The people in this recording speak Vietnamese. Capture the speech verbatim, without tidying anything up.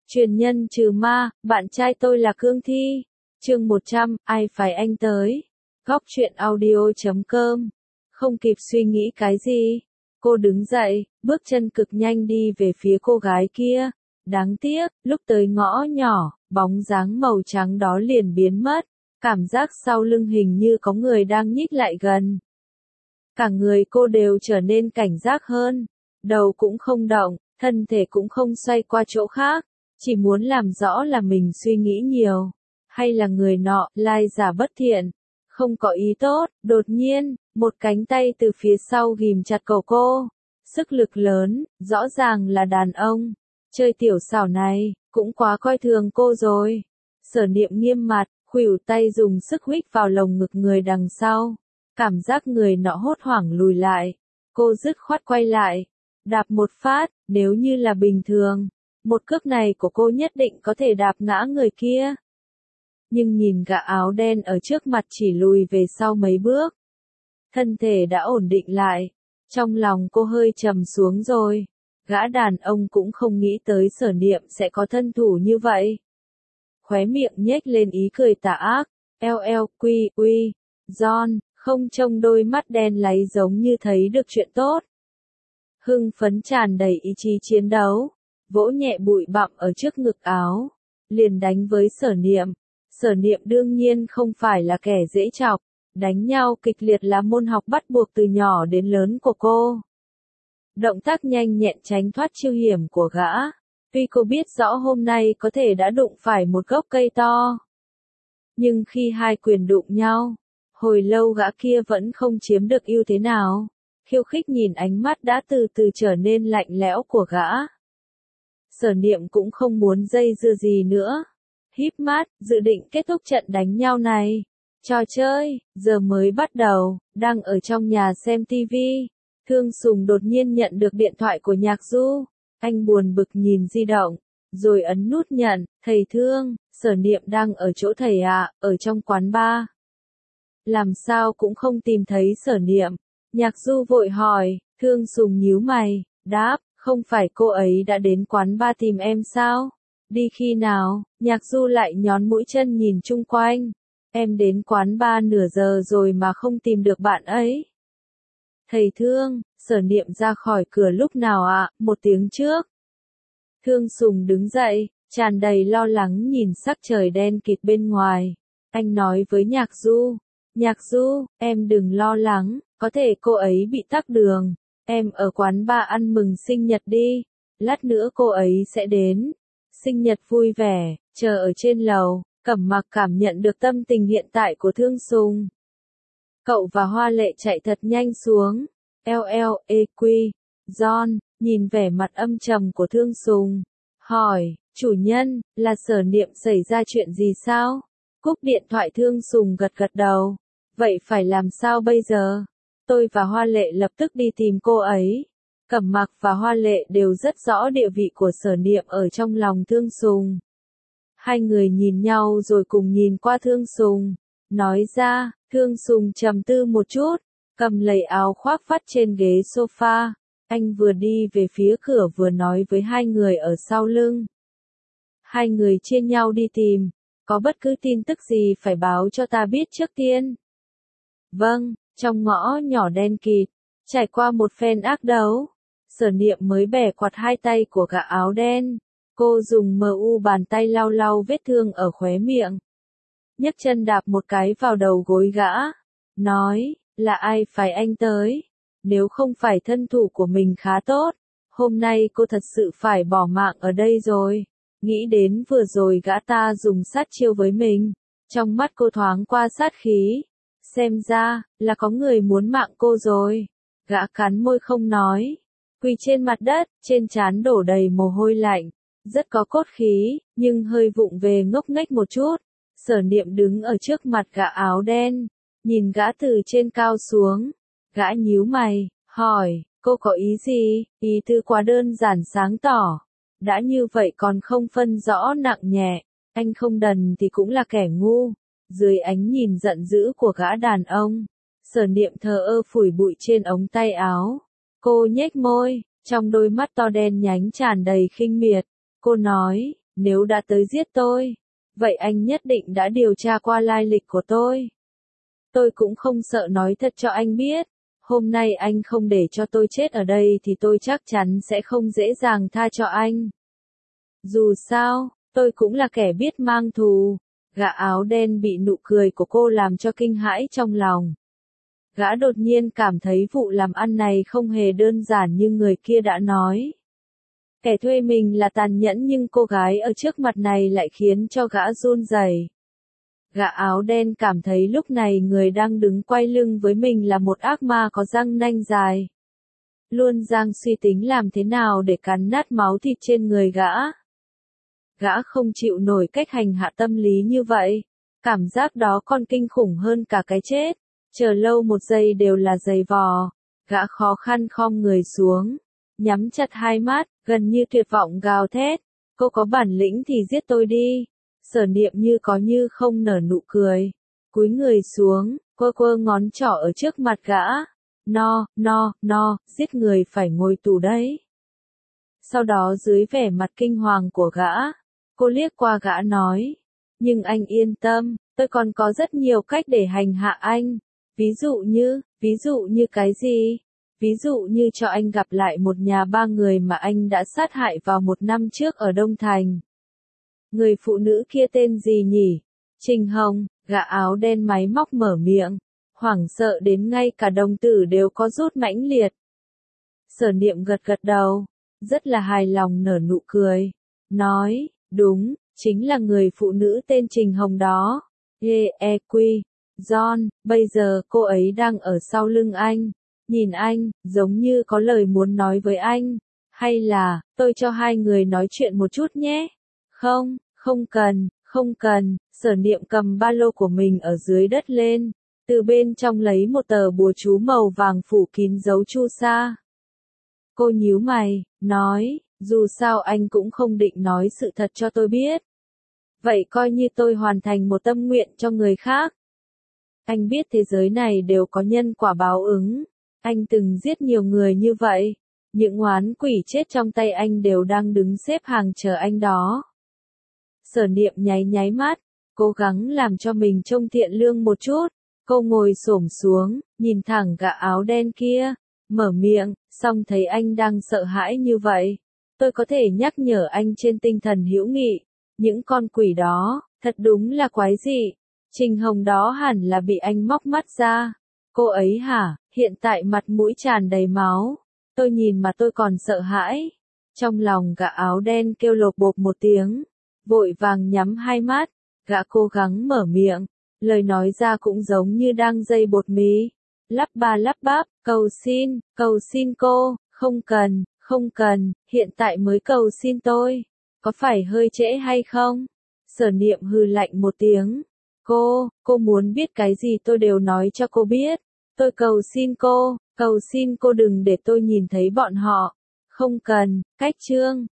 Truyền nhân trừ ma, bạn trai tôi là Cương Thi. Chương một trăm, ai phải anh tới. Góc truyện audio chấm com. Không kịp suy nghĩ cái gì, cô đứng dậy, bước chân cực nhanh đi về phía cô gái kia. Đáng tiếc, lúc tới ngõ nhỏ, bóng dáng màu trắng đó liền biến mất. Cảm giác sau lưng hình như có người đang nhích lại gần. Cả người cô đều trở nên cảnh giác hơn. Đầu cũng không động, thân thể cũng không xoay qua chỗ khác. Chỉ muốn làm rõ là mình suy nghĩ nhiều. Hay là người nọ, lai giả bất thiện. Không có ý tốt, đột nhiên, một cánh tay từ phía sau ghìm chặt cổ cô. Sức lực lớn, rõ ràng là đàn ông. Chơi tiểu xảo này, cũng quá coi thường cô rồi. Sở Niệm nghiêm mặt, khuỷu tay dùng sức huých vào lồng ngực người đằng sau. Cảm giác người nọ hốt hoảng lùi lại. Cô dứt khoát quay lại. Đạp một phát, nếu như là bình thường. Một cước này của cô nhất định có thể đạp ngã người kia. Nhưng nhìn gã áo đen ở trước mặt chỉ lùi về sau mấy bước. Thân thể đã ổn định lại. Trong lòng cô hơi trầm xuống rồi. Gã đàn ông cũng không nghĩ tới Sở Niệm sẽ có thân thủ như vậy. Khóe miệng nhếch lên ý cười tà ác. Eo eo quy uy. John, không trông đôi mắt đen láy giống như thấy được chuyện tốt. Hưng phấn tràn đầy ý chí chiến đấu. Vỗ nhẹ bụi bặm ở trước ngực áo. Liền đánh với Sở Niệm. Sở Niệm đương nhiên không phải là kẻ dễ chọc. Đánh nhau kịch liệt là môn học bắt buộc từ nhỏ đến lớn của cô. Động tác nhanh nhẹn tránh thoát chiêu hiểm của gã. Tuy cô biết rõ hôm nay có thể đã đụng phải một gốc cây to. Nhưng khi hai quyền đụng nhau, hồi lâu gã kia vẫn không chiếm được ưu thế nào. Khiêu khích nhìn ánh mắt đã từ từ trở nên lạnh lẽo của gã. Sở Niệm cũng không muốn dây dưa gì nữa. Híp mắt, dự định kết thúc trận đánh nhau này. Trò chơi, giờ mới bắt đầu, đang ở trong nhà xem tivi. Thương Sùng đột nhiên nhận được điện thoại của Nhạc Du. Anh buồn bực nhìn di động, rồi ấn nút nhận. Thầy Thương, Sở Niệm đang ở chỗ thầy ạ, ở trong quán bar. Làm sao cũng không tìm thấy Sở Niệm. Nhạc Du vội hỏi. Thương Sùng nhíu mày, đáp, không phải cô ấy đã đến quán bar tìm em sao? Đi khi nào? Nhạc Du lại nhón mũi chân nhìn chung quanh. Em đến quán bar nửa giờ rồi mà không tìm được bạn ấy. Thầy Thương, Sở Niệm ra khỏi cửa lúc nào ạ? À? Một tiếng trước. Thương Sùng đứng dậy, tràn đầy lo lắng nhìn sắc trời đen kịt bên ngoài. Anh nói với Nhạc Du. Nhạc Du, em đừng lo lắng, có thể cô ấy bị tắc đường. Em ở quán bar ăn mừng sinh nhật đi. Lát nữa cô ấy sẽ đến. Sinh nhật vui vẻ, chờ ở trên lầu. Cẩm Mặc cảm nhận được tâm tình hiện tại của Thương Sùng. Cậu và Hoa Lệ chạy thật nhanh xuống. Eo eo, ê quy. John, nhìn vẻ mặt âm trầm của Thương Sùng. Hỏi, chủ nhân, là Sở Niệm xảy ra chuyện gì sao? Cúp điện thoại Thương Sùng gật gật đầu. Vậy phải làm sao bây giờ? Tôi và Hoa Lệ lập tức đi tìm cô ấy. Cẩm Mặc và Hoa Lệ đều rất rõ địa vị của Sở Niệm ở trong lòng Thương Sùng. Hai người nhìn nhau rồi cùng nhìn qua Thương Sùng. Nói ra, Thương Sùng trầm tư một chút, cầm lấy áo khoác vắt trên ghế sofa. Anh vừa đi về phía cửa vừa nói với hai người ở sau lưng. Hai người chia nhau đi tìm, có bất cứ tin tức gì phải báo cho ta biết trước tiên. Vâng, trong ngõ nhỏ đen kịt, trải qua một phen ác đấu, Sở Niệm mới bẻ quạt hai tay của gã áo đen. Cô dùng mờ u bàn tay lau lau vết thương ở khóe miệng. Nhấc chân đạp một cái vào đầu gối gã. Nói, là ai phải anh tới? Nếu không phải thân thủ của mình khá tốt, hôm nay cô thật sự phải bỏ mạng ở đây rồi. Nghĩ đến vừa rồi gã ta dùng sát chiêu với mình. Trong mắt cô thoáng qua sát khí. Xem ra, là có người muốn mạng cô rồi. Gã cắn môi không nói. Quỳ trên mặt đất, trên trán đổ đầy mồ hôi lạnh. Rất có cốt khí, nhưng hơi vụng về ngốc nghếch một chút. Sở Niệm đứng ở trước mặt gã áo đen, nhìn gã từ trên cao xuống. Gã nhíu mày, hỏi, cô có ý gì? Ý tư quá đơn giản sáng tỏ. Đã như vậy còn không phân rõ nặng nhẹ. Anh không đần thì cũng là kẻ ngu. Dưới ánh nhìn giận dữ của gã đàn ông, Sở Niệm thờ ơ phủi bụi trên ống tay áo. Cô nhếch môi, trong đôi mắt to đen nhánh tràn đầy khinh miệt. Cô nói, Nếu đã tới giết tôi, vậy anh nhất định đã điều tra qua lai lịch của tôi. Tôi cũng không sợ nói thật cho anh biết. Hôm nay anh không để cho tôi chết ở đây thì tôi chắc chắn sẽ không dễ dàng tha cho anh. Dù sao, tôi cũng là kẻ biết mang thù. Gã áo đen bị nụ cười của cô làm cho kinh hãi trong lòng. Gã đột nhiên cảm thấy vụ làm ăn này không hề đơn giản như người kia đã nói. Kẻ thuê mình là tàn nhẫn nhưng cô gái ở trước mặt này lại khiến cho gã run rẩy. Gã áo đen cảm thấy lúc này người đang đứng quay lưng với mình là một ác ma có răng nanh dài. Luôn đang suy tính làm thế nào để cắn nát máu thịt trên người gã. Gã không chịu nổi cách hành hạ tâm lý như vậy. Cảm giác đó còn kinh khủng hơn cả cái chết. Chờ lâu một giây đều là giày vò. Gã khó khăn khom người xuống. Nhắm chặt hai mắt, gần như tuyệt vọng gào thét. Cô có bản lĩnh thì giết tôi đi. Sở Niệm như có như không nở nụ cười. Cúi người xuống, quơ quơ ngón trỏ ở trước mặt gã. No, no, no, giết người phải ngồi tù đấy. Sau đó dưới vẻ mặt kinh hoàng của gã, cô liếc qua gã nói. Nhưng anh yên tâm, tôi còn có rất nhiều cách để hành hạ anh. Ví dụ như, ví dụ như cái gì? Ví dụ như cho anh gặp lại một nhà ba người mà anh đã sát hại vào một năm trước ở Đông Thành. Người phụ nữ kia tên gì nhỉ? Trình Hồng. Gã áo đen máy móc mở miệng. Hoảng sợ đến ngay cả đồng tử đều có rút mãnh liệt. Sở Niệm gật gật đầu. Rất là hài lòng nở nụ cười. Nói, đúng, chính là người phụ nữ tên Trình Hồng đó. Ê, e quy. John, bây giờ cô ấy đang ở sau lưng anh. Nhìn anh, giống như có lời muốn nói với anh. Hay là, tôi cho hai người nói chuyện một chút nhé. Không, không cần, không cần. Sở Niệm cầm ba lô của mình ở dưới đất lên. Từ bên trong lấy một tờ bùa chú màu vàng phủ kín dấu chu sa. Cô nhíu mày, nói, dù sao anh cũng không định nói sự thật cho tôi biết. Vậy coi như tôi hoàn thành một tâm nguyện cho người khác. Anh biết thế giới này đều có nhân quả báo ứng. Anh từng giết nhiều người như vậy. Những oán quỷ chết trong tay anh đều đang đứng xếp hàng chờ anh đó. Sở Niệm nháy nháy mắt, cố gắng làm cho mình trông thiện lương một chút. Cô ngồi xổm xuống, nhìn thẳng gã áo đen kia, mở miệng, xong thấy anh đang sợ hãi như vậy. Tôi có thể nhắc nhở anh trên tinh thần hữu nghị. Những con quỷ đó, thật đúng là quái dị. Trình Hồng đó hẳn là bị anh móc mắt ra. Cô ấy hả, hiện tại mặt mũi tràn đầy máu. Tôi nhìn mà tôi còn sợ hãi. Trong lòng gã áo đen kêu lộp bộp một tiếng. Vội vàng nhắm hai mắt. Gã cố gắng mở miệng. Lời nói ra cũng giống như đang dây bột mì. Lắp ba lắp bắp, cầu xin, cầu xin cô, không cần, không cần, hiện tại mới cầu xin tôi. Có phải hơi trễ hay không? Sở Niệm hừ lạnh một tiếng. Cô, cô muốn biết cái gì tôi đều nói cho cô biết. Tôi cầu xin cô, cầu xin cô đừng để tôi nhìn thấy bọn họ. Không cần, cách chương.